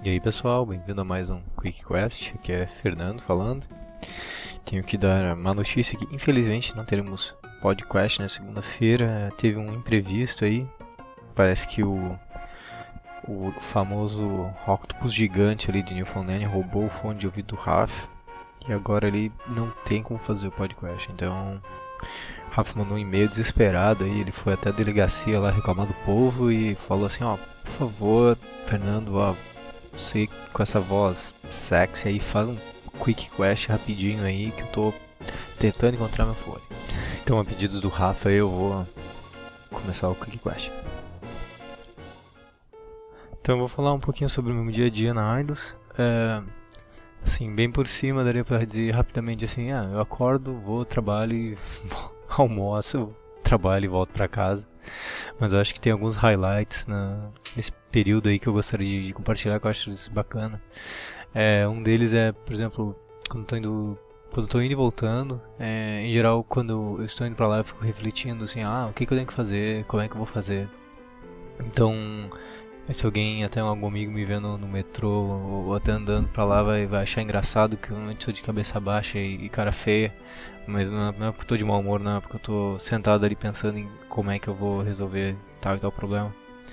E aí pessoal, bem-vindo a mais um Quick Quest, aqui é Fernando falando. Tenho que dar uma notícia que infelizmente não teremos podcast na segunda-feira, teve um imprevisto aí. Parece que o famoso octopus gigante ali de Newfoundland roubou o fone de ouvido do Rafa e agora ele não tem como fazer o podcast. Então o Rafa mandou um e-mail desesperado aí, ele foi até a delegacia lá reclamar do povo e falou assim, ó, por favor, Fernando, ó, você com essa voz sexy aí, faz um quick quest rapidinho aí que eu tô tentando encontrar meu fone. Então, a pedidos do Rafa, eu vou começar o quick quest. Então, eu vou falar um pouquinho sobre o meu dia a dia na Eidos. Assim, bem por cima, daria pra dizer rapidamente assim, eu acordo, vou, trabalho e almoço, trabalho e volto pra casa. Mas eu acho que tem alguns highlights nesse período aí que eu gostaria de compartilhar, que eu acho isso bacana. Um deles é, por exemplo, quando eu tô indo e voltando, em geral, quando eu estou indo pra lá, eu fico refletindo assim, o que eu tenho que fazer, como é que eu vou fazer. Então, se alguém, até algum amigo me vendo no metrô ou até andando pra lá, vai achar engraçado que eu não sou de cabeça baixa e cara feia. Mas não é porque eu tô de mau humor, não é porque eu tô sentado ali pensando em como é que eu vou resolver tal e tal problema.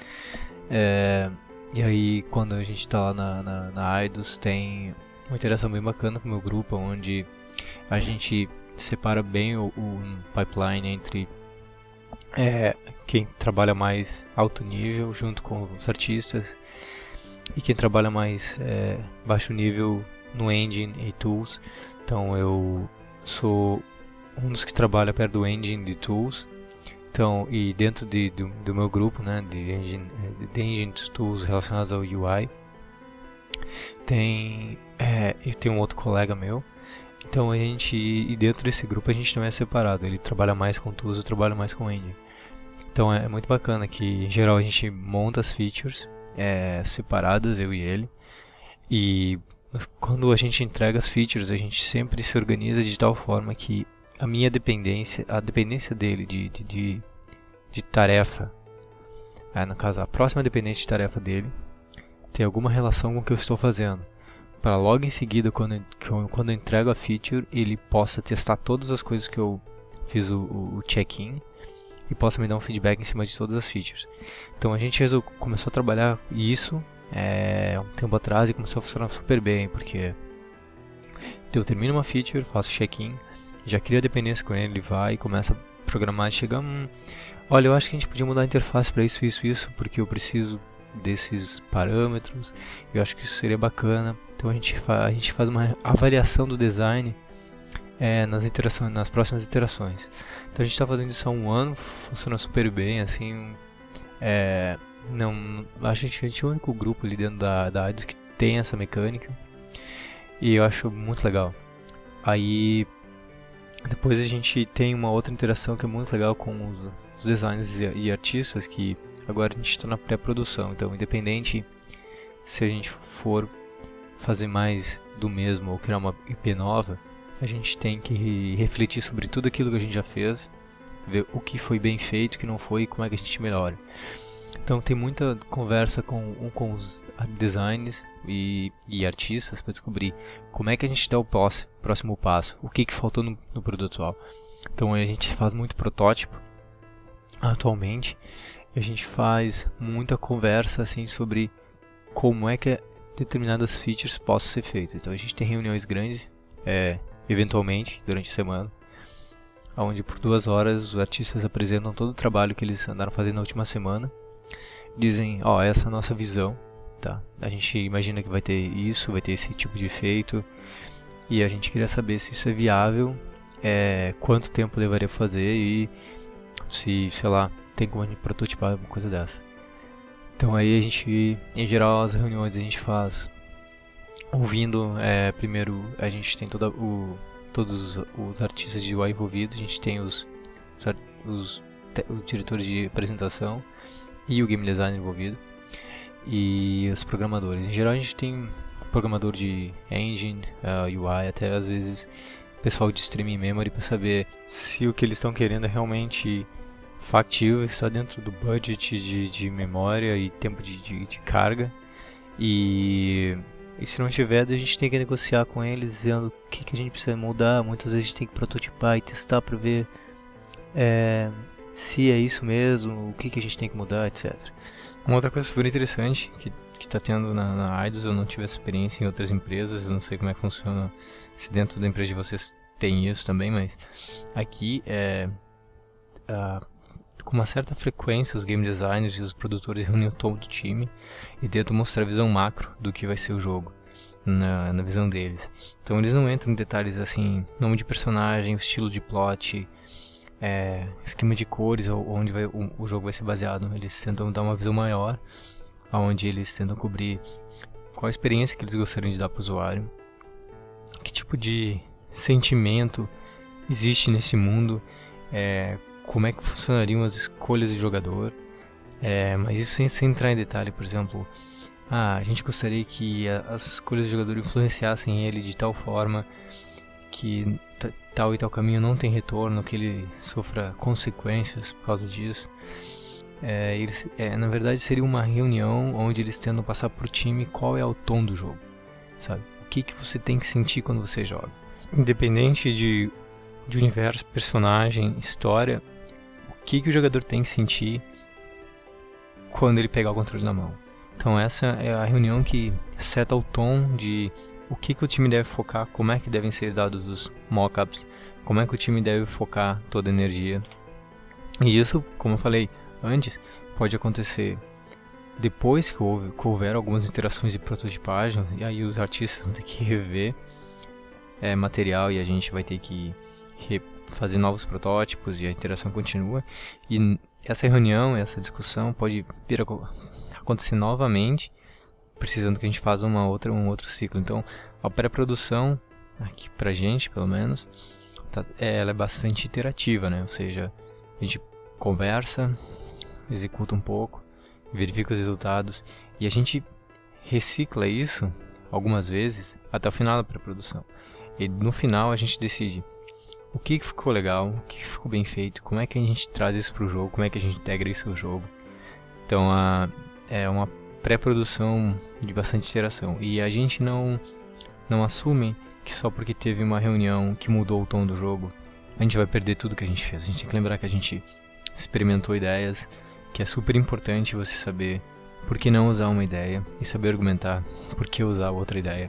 E aí, quando a gente tá lá na Eidos, tem uma interação bem bacana com o meu grupo, onde a gente separa bem o pipeline entre quem trabalha mais alto nível, junto com os artistas, e quem trabalha mais baixo nível no engine e tools. Então eu sou um dos que trabalha perto do engine de tools. Então, e dentro do meu grupo, né, de engine tools relacionados ao UI, e tem um outro colega meu. Então e dentro desse grupo a gente também é separado. Ele trabalha mais com tools, eu trabalho mais com engine. Então é muito bacana que em geral a gente monta as features separadas, eu e ele. E quando a gente entrega as features, a gente sempre se organiza de tal forma que a dependência dele de tarefa, no caso a próxima dependência de tarefa dele, tem alguma relação com o que eu estou fazendo. Para logo em seguida, quando eu entrego a feature, ele possa testar todas as coisas que eu fiz o check-in e possa me dar um feedback em cima de todas as features. Então a gente começou a trabalhar isso um tempo atrás e começou a funcionar super bem, porque eu termino uma feature, faço check-in, já cria dependência com ele vai e começa a programar e chega, olha, eu acho que a gente podia mudar a interface para isso, porque eu preciso desses parâmetros, eu acho que isso seria bacana. Então a gente faz uma avaliação do design nas próximas iterações. Então a gente está fazendo isso há um ano, funciona super bem, assim, acho que a gente é o único grupo ali dentro da Eidos que tem essa mecânica, e eu acho muito legal. Aí depois a gente tem uma outra interação que é muito legal com os designers e artistas, que agora a gente está na pré-produção. Então, independente se a gente for fazer mais do mesmo ou criar uma IP nova, a gente tem que refletir sobre tudo aquilo que a gente já fez, ver o que foi bem feito, o que não foi e como é que a gente melhora. Então tem muita conversa com os designers e artistas para descobrir como é que a gente dá o próximo passo, o que faltou no produto atual. Então a gente faz muito protótipo atualmente, e a gente faz muita conversa assim sobre como é que determinadas features possam ser feitas. Então a gente tem reuniões grandes, eventualmente, durante a semana, onde por 2 horas os artistas apresentam todo o trabalho que eles andaram fazendo na última semana. Dizem, essa é a nossa visão, tá? A gente imagina que vai ter isso, vai ter esse tipo de efeito, e a gente queria saber se isso é viável, quanto tempo levaria para fazer e se, sei lá, tem como a gente prototipar uma coisa dessa. Então aí a gente, em geral, as reuniões a gente faz ouvindo, primeiro a gente tem todos os artistas de UI envolvidos, a gente tem os diretores de apresentação e o game designer envolvido e os programadores. Em geral a gente tem programador de engine, UI, até às vezes pessoal de streaming memory, para saber se o que eles estão querendo é realmente factível, está dentro do budget de memória e tempo de carga, E se não tiver, a gente tem que negociar com eles dizendo o que a gente precisa mudar. Muitas vezes a gente tem que prototipar e testar para ver se é isso mesmo, o que a gente tem que mudar, etc. Uma outra coisa super interessante que está tendo na AIDS, eu não tive essa experiência em outras empresas, eu não sei como é que funciona, se dentro da empresa de vocês tem isso também, mas aqui com uma certa frequência os game designers e os produtores reúnem todo o time e tentam mostrar a visão macro do que vai ser o jogo na visão deles. Então eles não entram em detalhes assim, nome de personagem, estilo de plot, esquema de cores, ou onde o jogo vai ser baseado. Eles tentam dar uma visão maior, onde eles tentam cobrir qual a experiência que eles gostariam de dar para o usuário, que tipo de sentimento existe nesse mundo, como é que funcionariam as escolhas do jogador, mas isso sem entrar em detalhe. Por exemplo, a gente gostaria que as escolhas do jogador influenciassem ele de tal forma que tal e tal caminho não tem retorno, que ele sofra consequências por causa disso. Na verdade seria uma reunião onde eles tentam passar pro time qual é o tom do jogo, sabe? O que você tem que sentir quando você joga. Independente de universo, personagem, história, o que o jogador tem que sentir quando ele pegar o controle na mão. Então essa é a reunião que seta o tom de o que o time deve focar, como é que devem ser dados os mockups, como é que o time deve focar toda a energia. E isso, como eu falei antes, pode acontecer depois que houver algumas interações de prototipagem, e aí os artistas vão ter que rever material e a gente vai ter que fazer novos protótipos e a interação continua. E essa reunião, essa discussão pode vir a acontecer novamente, precisando que a gente faça um outro ciclo. Então, a pré-produção, aqui pra gente, pelo menos, ela é bastante iterativa, né? Ou seja, a gente conversa, executa um pouco, verifica os resultados e a gente recicla isso algumas vezes até o final da pré-produção. E no final a gente decide o que ficou legal, o que ficou bem feito, como é que a gente traz isso pro jogo, como é que a gente integra isso no jogo. Então, é uma pré-produção de bastante interação. E a gente não assume que só porque teve uma reunião que mudou o tom do jogo, a gente vai perder tudo que a gente fez. A gente tem que lembrar que a gente experimentou ideias, que é super importante você saber por que não usar uma ideia e saber argumentar por que usar outra ideia.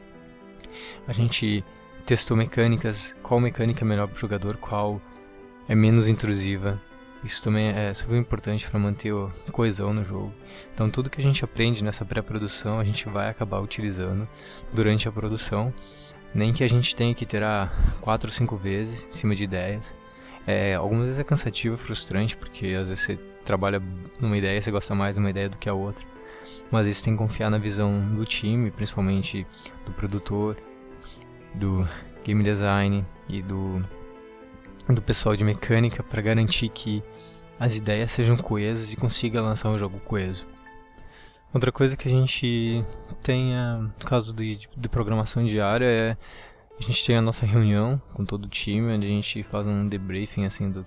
A gente testou mecânicas, qual mecânica é melhor para o jogador, qual é menos intrusiva. Isso também é super importante para manter a coesão no jogo. Então tudo que a gente aprende nessa pré-produção a gente vai acabar utilizando durante a produção. Nem que a gente tenha que iterar 4 ou 5 vezes em cima de ideias. Algumas vezes é cansativo, frustrante, porque às vezes você trabalha numa ideia, você gosta mais de uma ideia do que a outra. Mas às vezes tem que confiar na visão do time, principalmente do produtor, do game design e do pessoal de mecânica, para garantir que as ideias sejam coesas e consiga lançar um jogo coeso. Outra coisa que a gente tem, no caso de programação diária, a gente tem a nossa reunião com todo o time, onde a gente faz um debriefing assim do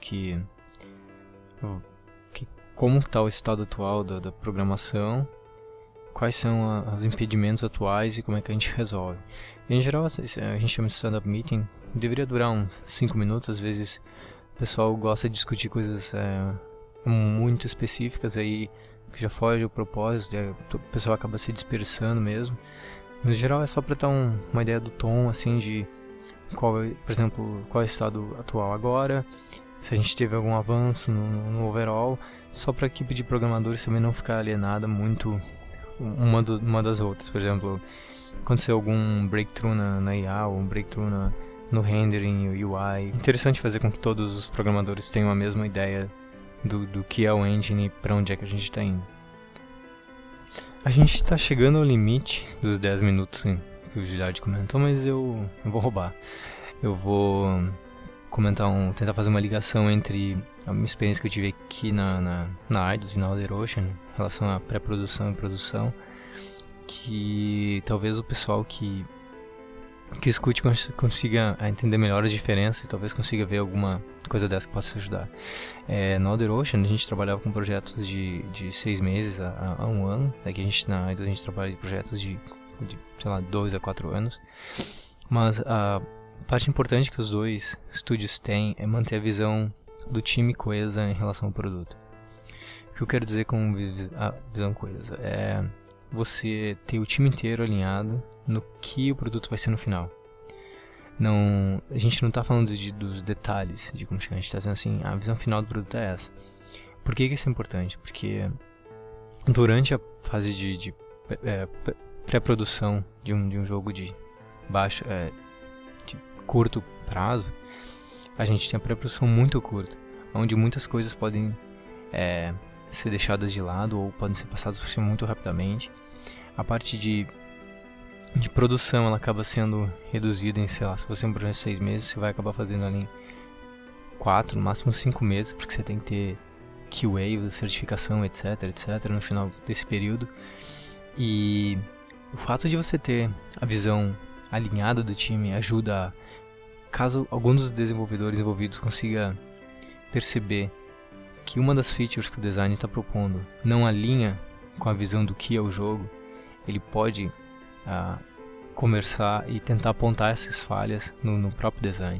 como está o estado atual da programação, quais são os impedimentos atuais e como é que a gente resolve. Em geral, a gente chama de stand-up meeting, deveria durar uns 5 minutos, às vezes o pessoal gosta de discutir coisas muito específicas, aí que já foge o propósito, o pessoal acaba se dispersando mesmo. No geral é só para dar uma ideia do tom, assim, de por exemplo, qual é o estado atual agora, se a gente teve algum avanço no overall, só para a equipe de programadores também não ficar alienada muito uma das outras. Por exemplo, aconteceu algum breakthrough na IA ou um breakthrough no rendering, UI. Interessante fazer com que todos os programadores tenham a mesma ideia do que é o engine e para onde é que a gente está indo. A gente está chegando ao limite dos 10 minutos que o Giliard comentou, mas eu vou roubar. Eu vou tentar fazer uma ligação entre a minha experiência que eu tive aqui na Eidos e na Other Ocean em relação à pré-produção e produção, que talvez o pessoal que que o Scoot consiga entender melhor as diferenças e talvez consiga ver alguma coisa dessa que possa ajudar. Na Other Ocean, a gente trabalhava com projetos de 6 meses a 1 ano. Aqui a gente trabalha de projetos de sei lá, 2 a 4 anos. Mas a parte importante que os dois estúdios têm é manter a visão do time coesa em relação ao produto. O que eu quero dizer com a visão coesa é você ter o time inteiro alinhado no que o produto vai ser no final. A gente não está falando dos detalhes de como chegar, a gente está dizendo assim, a visão final do produto é essa. Por que isso é importante? Porque durante a fase de pré-produção de um jogo de curto prazo, a gente tem a pré-produção muito curta, onde muitas coisas podem ser deixadas de lado ou podem ser passadas por cima muito rapidamente. A parte de produção ela acaba sendo reduzida em, sei lá, se você é um projeto de 6 meses, você vai acabar fazendo ali em 4, no máximo 5 meses, porque você tem que ter QA, certificação, etc, no final desse período. E o fato de você ter a visão alinhada do time ajuda, caso algum dos desenvolvedores envolvidos consiga perceber que uma das features que o design está propondo não alinha com a visão do que é o jogo, ele pode conversar e tentar apontar essas falhas no próprio design.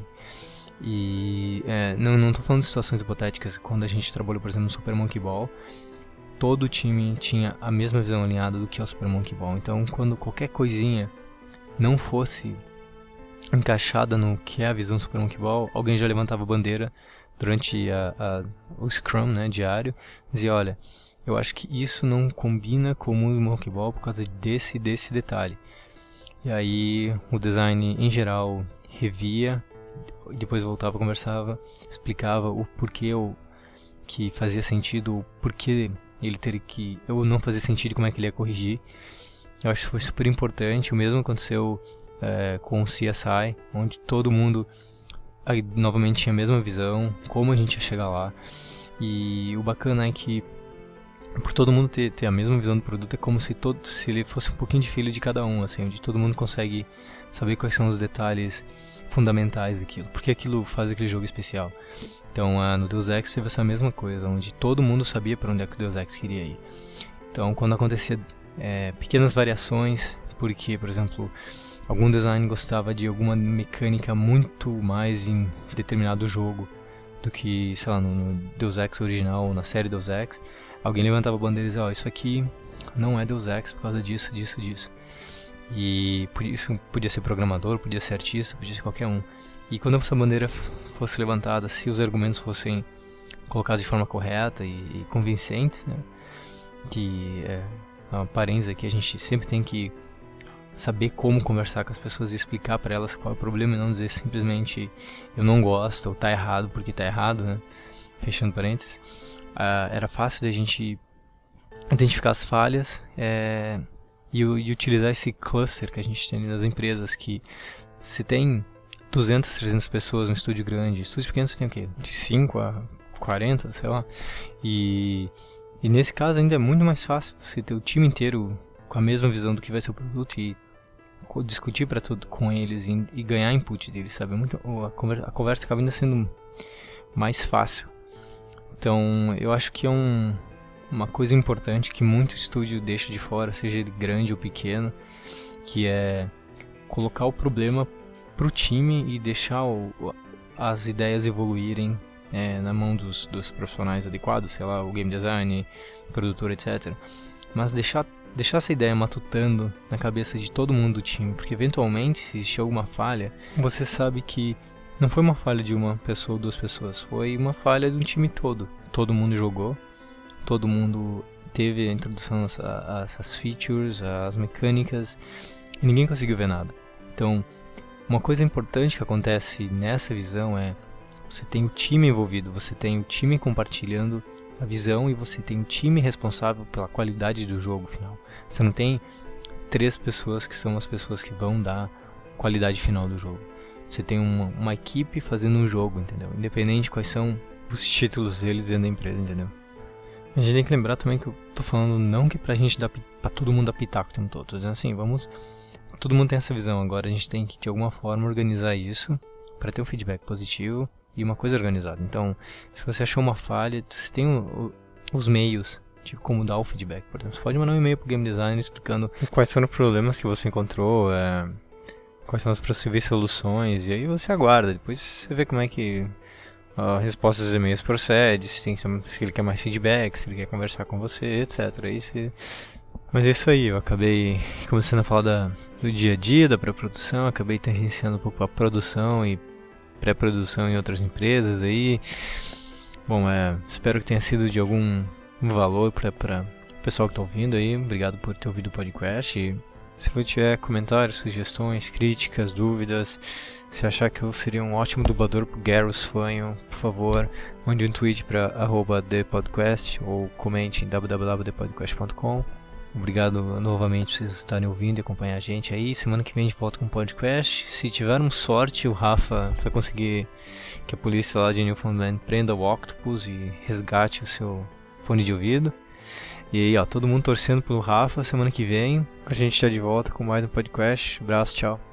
E não estou falando de situações hipotéticas. Quando a gente trabalhou, por exemplo, no Super Monkey Ball, todo o time tinha a mesma visão alinhada do que é o Super Monkey Ball. Então, quando qualquer coisinha não fosse encaixada no que é a visão do Super Monkey Ball, alguém já levantava a bandeira durante o Scrum, né, diário, dizia, olha, eu acho que isso não combina com o Monkey Ball por causa desse detalhe. E aí o design em geral revia, depois voltava, conversava, explicava o porquê que fazia sentido, o porquê ele teria que, ou não fazia sentido, como é que ele ia corrigir. Eu acho que foi super importante. O mesmo aconteceu com o CSI, onde todo mundo novamente tinha a mesma visão, como a gente ia chegar lá. E o bacana é que por todo mundo ter a mesma visão do produto, é como se ele fosse um pouquinho de filho de cada um, assim, onde todo mundo consegue saber quais são os detalhes fundamentais daquilo, porque aquilo faz aquele jogo especial. Então, no Deus Ex teve essa mesma coisa, onde todo mundo sabia para onde é que o Deus Ex queria ir. Então, quando acontecia pequenas variações, porque, por exemplo, algum design gostava de alguma mecânica muito mais em determinado jogo do que, sei lá, no Deus Ex original ou na série Deus Ex, alguém levantava a bandeira e dizia, isso aqui não é Deus Ex por causa disso. E por isso podia ser programador, podia ser artista, podia ser qualquer um. E quando essa bandeira fosse levantada, se os argumentos fossem colocados de forma correta e convincentes, né, que a aparência que a gente sempre tem que saber como conversar com as pessoas e explicar para elas qual é o problema e não dizer simplesmente eu não gosto ou tá errado porque tá errado, né, fechando parênteses. Era fácil da gente identificar as falhas e utilizar esse cluster que a gente tem nas empresas, que se tem 200, 300 pessoas no estúdio grande, estúdios pequenos você tem o quê? De 5 a 40, sei lá. E nesse caso ainda é muito mais fácil você ter o time inteiro com a mesma visão do que vai ser o produto e discutir para tudo com eles e ganhar input deles, sabe? A conversa acaba ainda sendo mais fácil. Então, eu acho que é uma coisa importante que muito estúdio deixa de fora, seja ele grande ou pequeno, que é colocar o problema pro time e deixar as ideias evoluírem na mão dos profissionais adequados, sei lá, o game design, produtor, etc. Mas deixar essa ideia matutando na cabeça de todo mundo do time, porque eventualmente, se existir alguma falha, você sabe que não foi uma falha de uma pessoa ou 2 pessoas, foi uma falha de um time todo. Todo mundo jogou, todo mundo teve a introdução às features, às mecânicas, e ninguém conseguiu ver nada. Então, uma coisa importante que acontece nessa visão é você tem o time envolvido, você tem o time compartilhando a visão e você tem o time responsável pela qualidade do jogo final. Você não tem 3 pessoas que são as pessoas que vão dar a qualidade final do jogo. Você tem uma equipe fazendo um jogo, entendeu? Independente de quais são os títulos deles dentro da empresa, entendeu? A gente tem que lembrar também que eu tô falando não que pra gente dar pra todo mundo dar pitaco o tempo todo. Tô dizendo assim, vamos todo mundo tem essa visão. Agora a gente tem que, de alguma forma, organizar isso para ter um feedback positivo e uma coisa organizada. Então, se você achou uma falha, você tem os meios de como dar o feedback. Por exemplo, você pode mandar um e-mail pro game designer explicando quais foram os problemas que você encontrou, quais são as possíveis soluções, e aí você aguarda. Depois você vê como é que a resposta dos e-mails procede, se ele quer mais feedback, se ele quer conversar com você, etc. Mas é isso aí, eu acabei começando a falar do dia a dia, da pré-produção, acabei tangenciando um pouco a produção e pré-produção em outras empresas aí. Bom, espero que tenha sido de algum valor para o pessoal que está ouvindo aí. Obrigado por ter ouvido o podcast. E se você tiver comentários, sugestões, críticas, dúvidas, se achar que eu seria um ótimo dublador pro Garrus Fanho, por favor, mande um tweet para @thepodcast ou comente em www.thepodcast.com. Obrigado novamente por vocês estarem ouvindo e acompanhar a gente aí. Semana que vem a gente volta com um podcast. Se tivermos sorte, o Rafa vai conseguir que a polícia lá de Newfoundland prenda o Octopus e resgate o seu fone de ouvido. E aí, ó, todo mundo torcendo pelo Rafa. Semana que vem a gente está de volta com mais um podcast. Abraço, tchau.